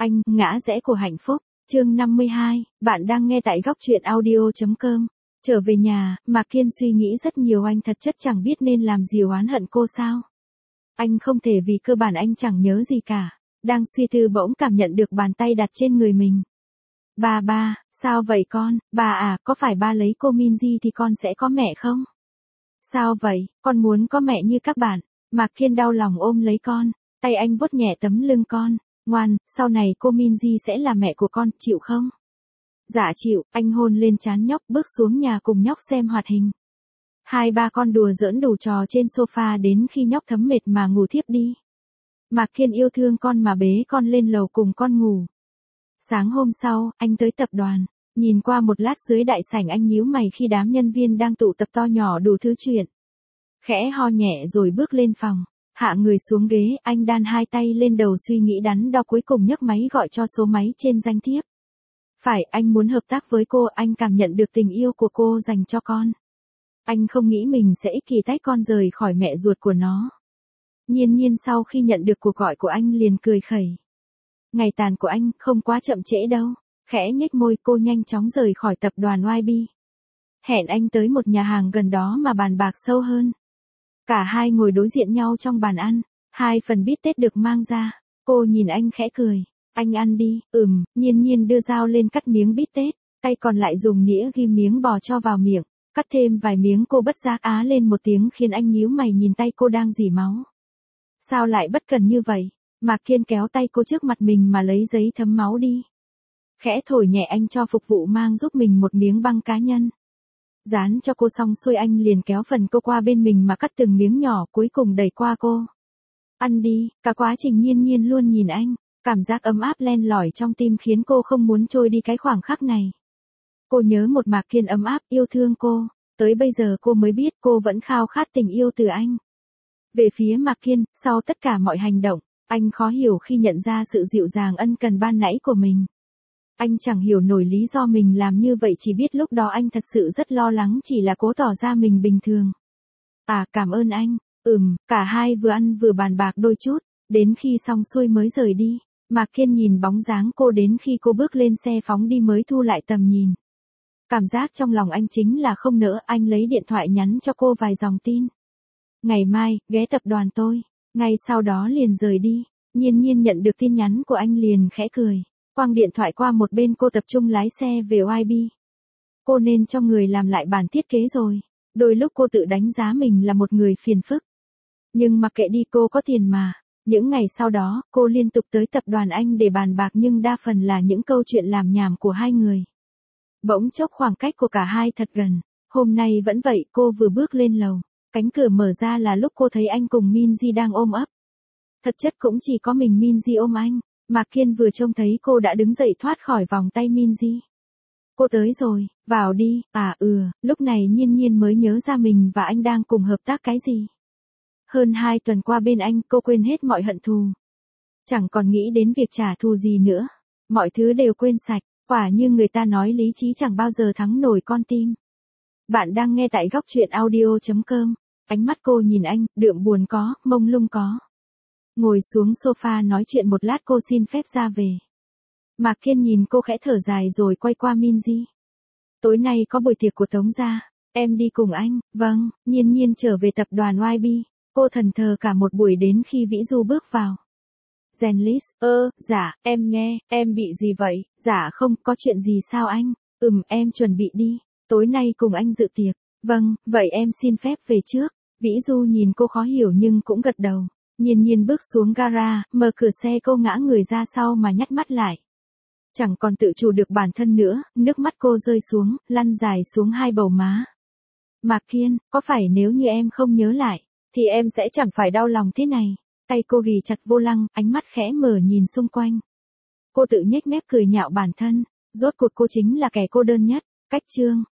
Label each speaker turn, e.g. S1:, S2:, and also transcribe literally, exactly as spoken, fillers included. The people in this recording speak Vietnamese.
S1: Anh, ngã rẽ của hạnh phúc. Chương năm mươi hai, bạn đang nghe tại góc truyện audio.com. Trở về nhà, Mạc Kiên suy nghĩ rất nhiều, anh thật chất chẳng biết nên làm gì, oán hận cô sao. Anh không thể, vì cơ bản anh chẳng nhớ gì cả. Đang suy tư bỗng cảm nhận được bàn tay đặt trên người mình. Ba ba, sao vậy con? Bà à, có phải ba lấy cô Minzy thì con sẽ có mẹ không? Sao vậy, con muốn có mẹ như các bạn. Mạc Kiên đau lòng ôm lấy con, tay anh vuốt nhẹ tấm lưng con. Ngoan, sau này cô Minzy sẽ là mẹ của con, chịu không? Dạ chịu, anh hôn lên trán nhóc, bước xuống nhà cùng nhóc xem hoạt hình. Hai ba con đùa giỡn đủ trò trên sofa đến khi nhóc thấm mệt mà ngủ thiếp đi. Mạc Kiên yêu thương con mà bế con lên lầu cùng con ngủ. Sáng hôm sau, anh tới tập đoàn, nhìn qua một lát dưới đại sảnh, anh nhíu mày khi đám nhân viên đang tụ tập to nhỏ đủ thứ chuyện. Khẽ ho nhẹ rồi bước lên phòng, hạ người xuống ghế, anh đan hai tay lên đầu suy nghĩ đắn đo, cuối cùng nhấc máy gọi cho số máy trên danh thiếp. Phải, anh muốn hợp tác với cô, anh cảm nhận được tình yêu của cô dành cho con. Anh không nghĩ mình sẽ ích kỷ tách con rời khỏi mẹ ruột của nó. Nhiên Nhiên sau khi nhận được cuộc gọi của anh liền cười khẩy. Ngày tàn của anh không quá chậm trễ đâu. Khẽ nhếch môi, cô nhanh chóng rời khỏi tập đoàn Y B. Hẹn anh tới một nhà hàng gần đó mà bàn bạc sâu hơn. Cả hai ngồi đối diện nhau trong bàn ăn, hai phần bít tết được mang ra. Cô nhìn anh khẽ cười. Anh ăn đi. Ừm, Nhiên Nhiên đưa dao lên cắt miếng bít tết, tay còn lại dùng nĩa ghim miếng bò cho vào miệng, cắt thêm vài miếng. Cô bất giác á lên một tiếng khiến anh nhíu mày nhìn tay cô đang rỉ máu. Sao lại bất cần như vậy? Mạc Kiên kéo tay cô trước mặt mình mà lấy giấy thấm máu đi. Khẽ thổi nhẹ, anh cho phục vụ mang giúp mình một miếng băng cá nhân. Dán cho cô xong xuôi, anh liền kéo phần cô qua bên mình mà cắt từng miếng nhỏ, cuối cùng đẩy qua cô. Ăn đi. Cả quá trình Nhiên Nhiên luôn nhìn anh, cảm giác ấm áp len lỏi trong tim khiến cô không muốn trôi đi cái khoảng khắc này. Cô nhớ một Mạc Kiên ấm áp, yêu thương cô, tới bây giờ cô mới biết cô vẫn khao khát tình yêu từ anh. Về phía Mạc Kiên, sau tất cả mọi hành động, anh khó hiểu khi nhận ra sự dịu dàng ân cần ban nãy của mình. Anh chẳng hiểu nổi lý do mình làm như vậy, chỉ biết lúc đó anh thật sự rất lo lắng, chỉ là cố tỏ ra mình bình thường. À, cảm ơn anh. Ừm, cả hai vừa ăn vừa bàn bạc đôi chút, đến khi xong xuôi mới rời đi. Mạc Kiên nhìn bóng dáng cô đến khi cô bước lên xe phóng đi mới thu lại tầm nhìn. Cảm giác trong lòng anh chính là không nỡ, anh lấy điện thoại nhắn cho cô vài dòng tin. Ngày mai, ghé tập đoàn tôi. Ngay sau đó liền rời đi. Nhiên Nhiên nhận được tin nhắn của anh liền khẽ cười, quăng điện thoại qua một bên, cô tập trung lái xe về Y B. Cô nên cho người làm lại bản thiết kế rồi. Đôi lúc cô tự đánh giá mình là một người phiền phức. Nhưng mặc kệ đi, cô có tiền mà. Những ngày sau đó, cô liên tục tới tập đoàn anh để bàn bạc, nhưng đa phần là những câu chuyện làm nhảm của hai người. Bỗng chốc khoảng cách của cả hai thật gần. Hôm nay vẫn vậy, cô vừa bước lên lầu, cánh cửa mở ra là lúc cô thấy anh cùng Minzy đang ôm ấp. Thật chất cũng chỉ có mình Minzy ôm anh. Mạc Kiên vừa trông thấy cô đã đứng dậy thoát khỏi vòng tay Minzy. Cô tới rồi, vào đi. À ừ, lúc này Nhiên Nhiên mới nhớ ra mình và anh đang cùng hợp tác cái gì. Hơn hai tuần qua bên anh, cô quên hết mọi hận thù. Chẳng còn nghĩ đến việc trả thù gì nữa. Mọi thứ đều quên sạch, quả như người ta nói lý trí chẳng bao giờ thắng nổi con tim. Bạn đang nghe tại góc truyện audio.com. Ánh mắt cô nhìn anh, đượm buồn có, mông lung có. Ngồi xuống sofa nói chuyện một lát, cô xin phép ra về. Mạc Kiên nhìn cô khẽ thở dài rồi quay qua Minzy. Tối nay có buổi tiệc của Tống gia, em đi cùng anh. Vâng. Nhiên Nhiên trở về tập đoàn Y B. Cô thần thờ cả một buổi đến khi Vĩ Du bước vào. Zenlis, ơ, dạ, em nghe, em bị gì vậy? Dạ không, có chuyện gì sao anh? Ừm, em chuẩn bị đi, tối nay cùng anh dự tiệc. Vâng, vậy em xin phép về trước. Vĩ Du nhìn cô khó hiểu nhưng cũng gật đầu. Nhiên Nhiên bước xuống gara, mở cửa xe, cô ngã người ra sau mà nhắm mắt lại. Chẳng còn tự chủ được bản thân nữa, nước mắt cô rơi xuống, lăn dài xuống hai bầu má. Mạc Kiên, có phải nếu như em không nhớ lại, thì em sẽ chẳng phải đau lòng thế này. Tay cô ghì chặt vô lăng, ánh mắt khẽ mở nhìn xung quanh. Cô tự nhếch mép cười nhạo bản thân, rốt cuộc cô chính là kẻ cô đơn nhất. Cách chương